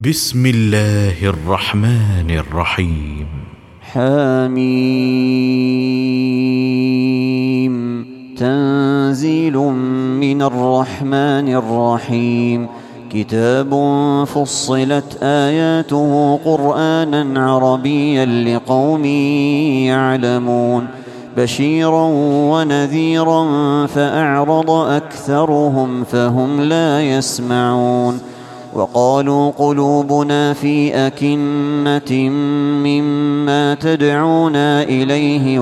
بسم الله الرحمن الرحيم. حميم. تنزيل من الرحمن الرحيم. كتاب فصلت آياته قرآنا عربيا لقوم يعلمون بشيرا ونذيرا فأعرض أكثرهم فهم لا يسمعون. وقالوا قلوبنا في أكنة مما تدعونا إليه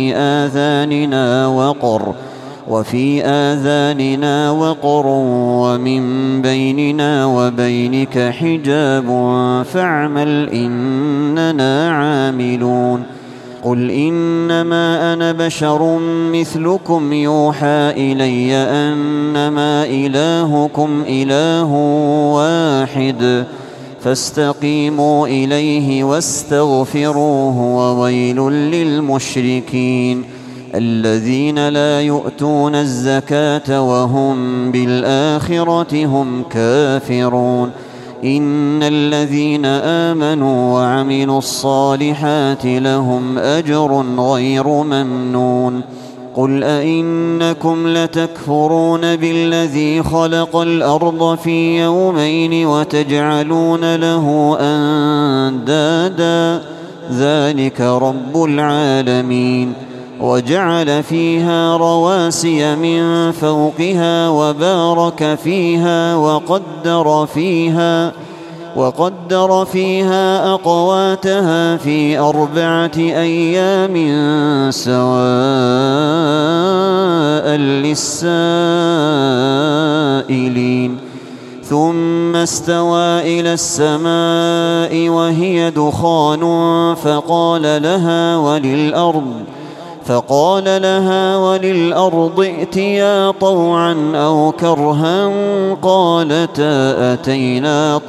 وفي آذاننا وقر ومن بيننا وبينك حجاب فاعمل إننا عاملون. قل إنما أنا بشر مثلكم يوحى إلي أنما إلهكم إله واحد فاستقيموا إليه واستغفروه وويل للمشركين الذين لا يؤتون الزكاة وهم بالآخرة هم كافرون. إن الذين آمنوا وعملوا الصالحات لهم أجر غير ممنون. قل أئنكم لتكفرون بالذي خلق الأرض في يومين وتجعلون له أندادا ذلك رب العالمين. وجعل فيها رواسي من فوقها وبارك فيها وقدر فيها أقواتها في 4 أيام سواء للسائلين. ثم استوى إلى السماء وهي دخان فقال لها وللأرض ائتيا طوعا أو كرها قالتا أتينا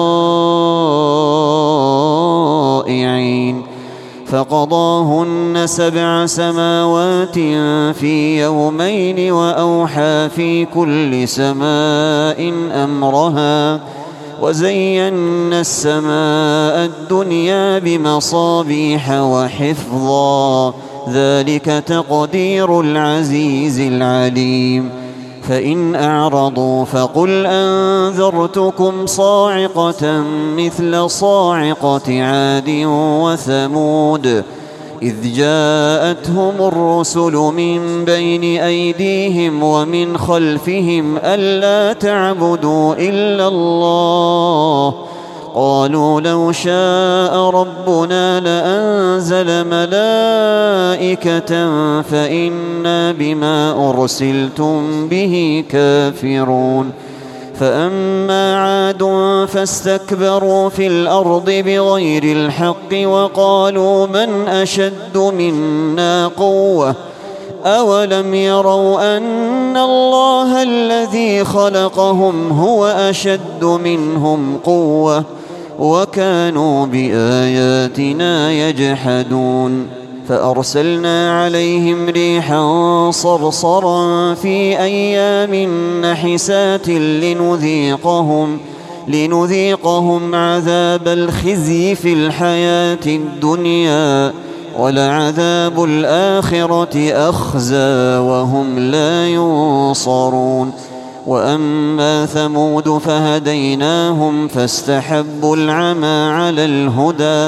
طائعين. فقضاهن 7 سماوات في يومين وأوحى في كل سماء أمرها وزينا السماء الدنيا بمصابيح وحفظا ذلك تقدير العزيز العليم. فإن أعرضوا فقل أنذرتكم صاعقة مثل صاعقة عاد وثمود إذ جاءتهم الرسل من بين أيديهم ومن خلفهم ألا تعبدوا إلا الله قالوا لو شاء ربنا لأنزل ملائكة فإنا بما أرسلتم به كافرون. فأما عاد فاستكبروا في الأرض بغير الحق وقالوا من أشد منا قوة أولم يروا أن الله الذي خلقهم هو أشد منهم قوة وكانوا بآياتنا يجحدون. فأرسلنا عليهم ريحا صرصرا في أيام نحسات لنذيقهم عذاب الخزي في الحياة الدنيا ولعذاب الآخرة أخزى وهم لا ينصرون. وأما ثمود فهديناهم فاستحبوا العمى على الهدى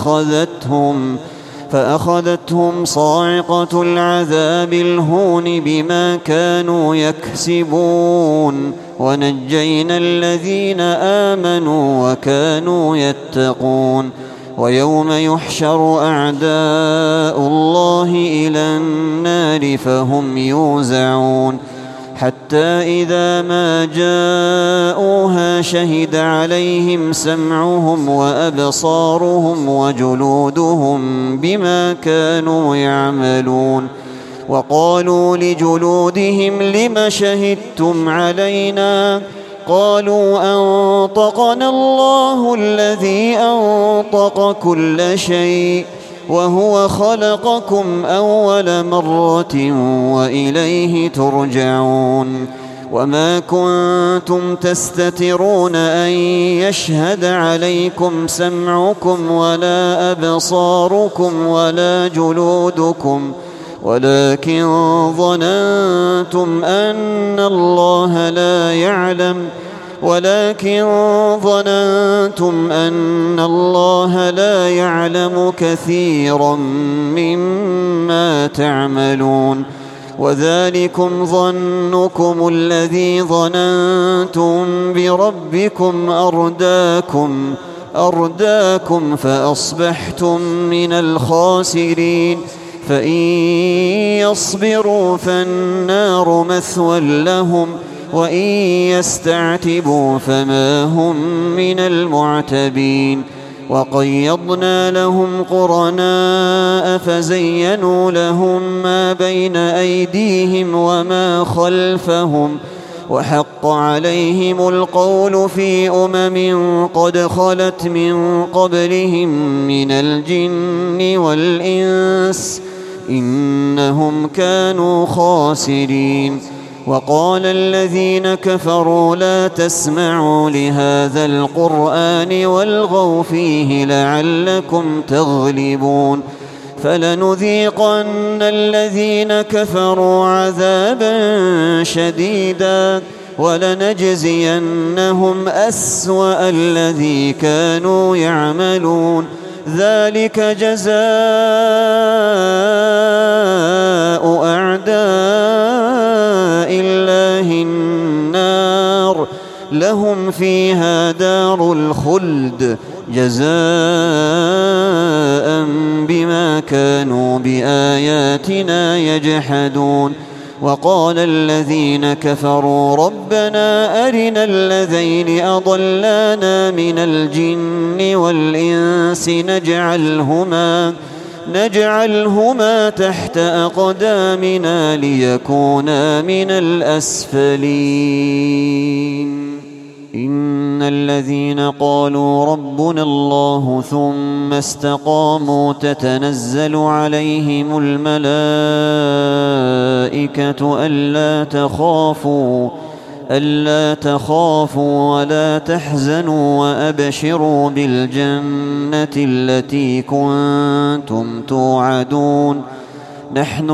فأخذتهم صاعقة العذاب الهون بما كانوا يكسبون ونجينا الذين آمنوا وكانوا يتقون. ويوم يحشر أعداء الله إلى النار فهم يوزعون حتى إذا ما جاءوها شهد عليهم سمعهم وأبصارهم وجلودهم بما كانوا يعملون. وقالوا لجلودهم لم شهدتم علينا قالوا أنطقنا الله الذي أنطق كل شيء وهو خلقكم أول مرة وإليه ترجعون. وما كنتم تستترون أن يشهد عليكم سمعكم ولا أبصاركم ولا جلودكم ولكن ظننتم أن الله لا يعلم كثيرا مما تعملون وذلكم ظنكم الذي ظننتم بربكم أرداكم فأصبحتم من الخاسرين فإن يصبروا فالنار مثوى لهم وإن يستعتبوا فما هم من المعتبين وقيضنا لهم قرناء فزينوا لهم ما بين أيديهم وما خلفهم وحق عليهم القول في قد خلت من قبلهم من الجن والإنس إنهم كانوا خاسرين وقال الذين كفروا لا تسمعوا لهذا القرآن والغوا فيه لعلكم تغلبون فلنذيقن الذين كفروا عذابا شديدا ولنجزينهم أسوأ الذي كانوا يعملون ذلك جزاء أعداء الله النار لهم فيها دار الخلد جزاء بما كانوا بآياتنا يجحدون وقال الذين كفروا ربنا أرنا الذين أضلانا من الجن والإنس نجعلهما تحت أقدامنا ليكونا من الأسفلين إن الذين قالوا ربنا الله ثم استقاموا تتنزل عليهم الملائكة ألا تخافوا ولا تحزنوا وأبشروا بالجنة التي كنتم توعدون نحن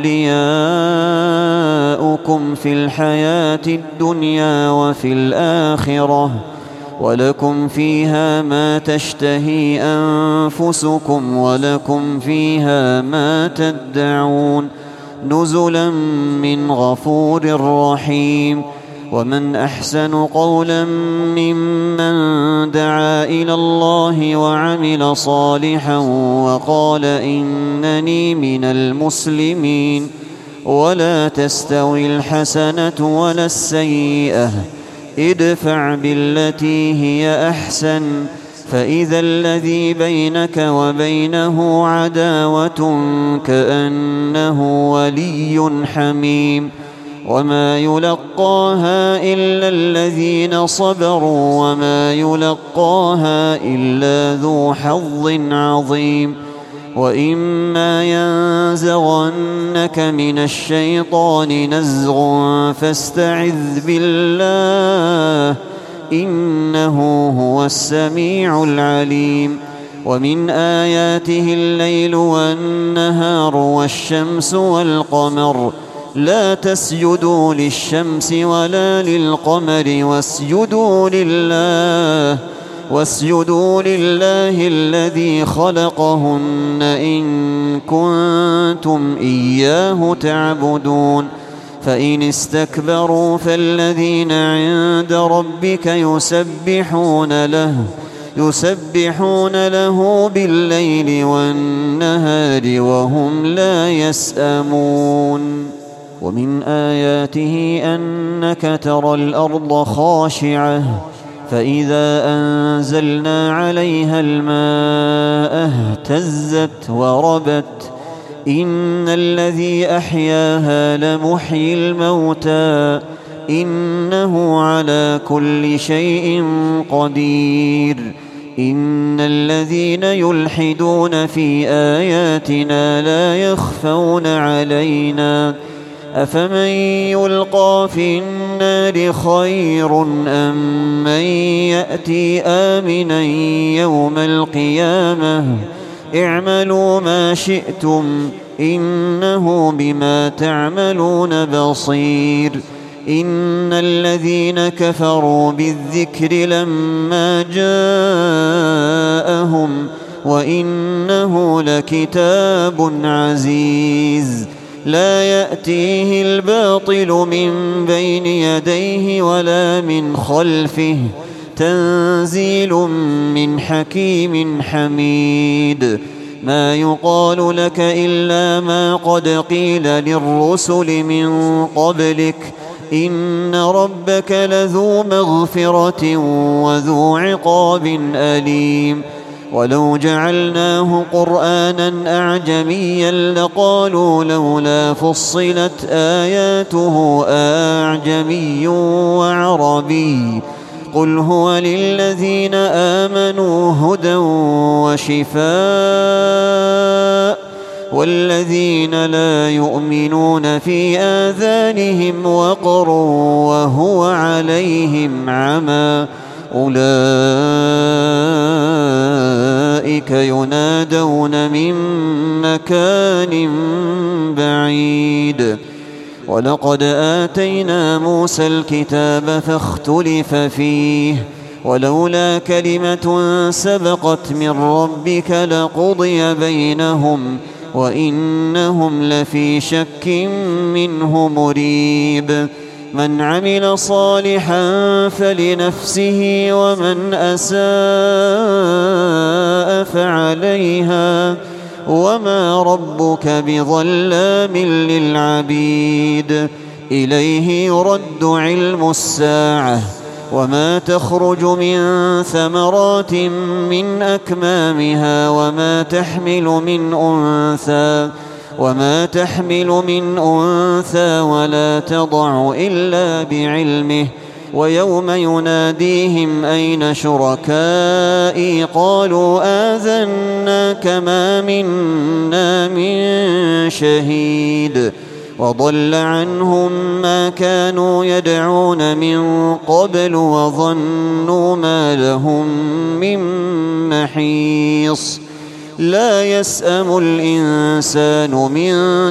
أولياؤكم في الحياة الدنيا وفي الآخرة ولكم فيها ما تشتهي أنفسكم ولكم فيها ما تدعون نزلا من غفور رحيم ومن أحسن قولا ممن دعا إلى الله وعمل صالحا وقال إنني من المسلمين ولا تستوي الحسنة ولا السيئة ادفع بالتي هي أحسن فإذا الذي بينك وبينه عداوة كأنه ولي حميم وما يلقاها إلا الذين صبروا وما يلقاها إلا ذو حظ عظيم وإما ينزغنك من الشيطان نزغ فاستعذ بالله إنه هو السميع العليم ومن آياته الليل والنهار والشمس والقمر لا تسجدوا للشمس ولا للقمر واسجدوا لله الذي خلقهن إن كنتم إياه تعبدون فإن استكبروا فالذين عند ربك يسبحون له بالليل والنهار وهم لا يسأمون ومن آياته أنك ترى الأرض خاشعة فإذا أنزلنا عليها الماء اهتزت وربت إن الذي أحياها لمحيي الموتى إنه على كل شيء قدير إن الذين يلحدون في آياتنا لا يخفون علينا أفمن يلقى في النار خير أم من يأتي آمنا يوم القيامة اعملوا ما شئتم إنه بما تعملون بصير إن الذين كفروا بالذكر لما جاءهم وإنه لكتاب عزيز لا يأتيه الباطل من بين يديه ولا من خلفه تنزيل من حكيم حميد ما يقال لك إلا ما قد قيل للرسل من قبلك إن ربك لذو مغفرة وذو عقاب أليم ولو جعلناه قرآنا أعجميا لقالوا لولا فصلت آياته أعجمي وعربي قل هو للذين آمنوا هدى وشفاء والذين لا يؤمنون في آذانهم وقر وهو عليهم عمى أولئك ينادون من مكان بعيد ولقد آتينا موسى الكتاب فاختلف فيه ولولا كلمة سبقت من ربك لقضي بينهم وإنهم لفي شك منه مريب من عمل صالحا فلنفسه ومن أساء فعليها وما ربك بظلام للعبيد إليه يرد علم الساعة وما تخرج من ثمرات من أكمامها وما تحمل من أنثى ولا تضع إلا بعلمه ويوم يناديهم أين شركائي قالوا آذناك ما منا من شهيد وضل عنهم ما كانوا يدعون من قبل وظنوا ما لهم من محيص لا يسأم الإنسان من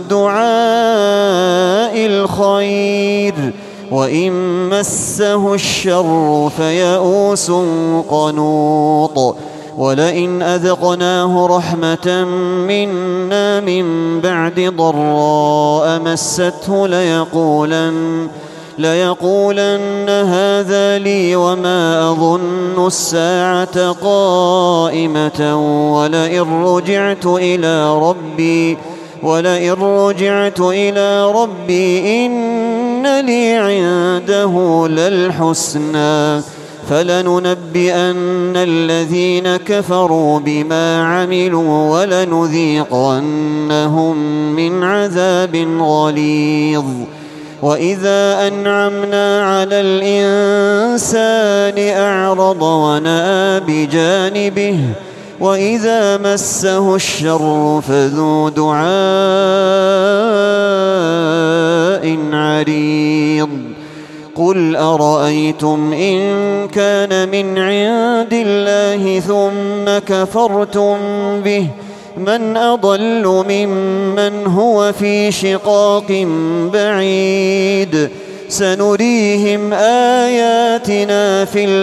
دعاء الخير وإن مسه الشر فيئوس قنوط ولئن أذقناه رحمة منا من بعد ضراء مسته ليقولن هذا لي وما أظن الساعة قائمة ولئن رجعت إلى ربي إن لي عنده للحسنى فلننبئن الذين كفروا بما عملوا ولنذيقنهم من عذاب غليظ وإذا أنعمنا على الإنسان أعرض ونأى بجانبه وإذا مسه الشر فذو دعاء عريض قل أرأيتم إن كان من عند الله ثم كفرتم به من أضل ممن هو في شقاق بعيد سنريهم آياتنا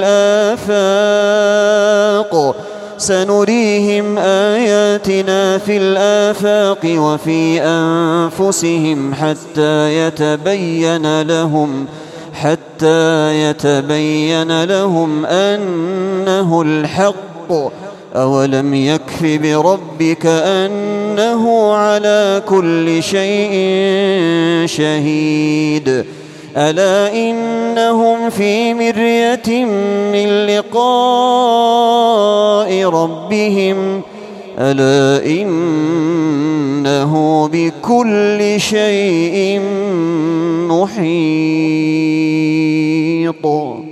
في الآفاق وفي أنفسهم حتى يتبين لهم أنه الحق أولم يكف بربك أنه على كل شيء شهيد ألا إنهم في مرية من لقاء ربهم ألا إنه بكل شيء محيط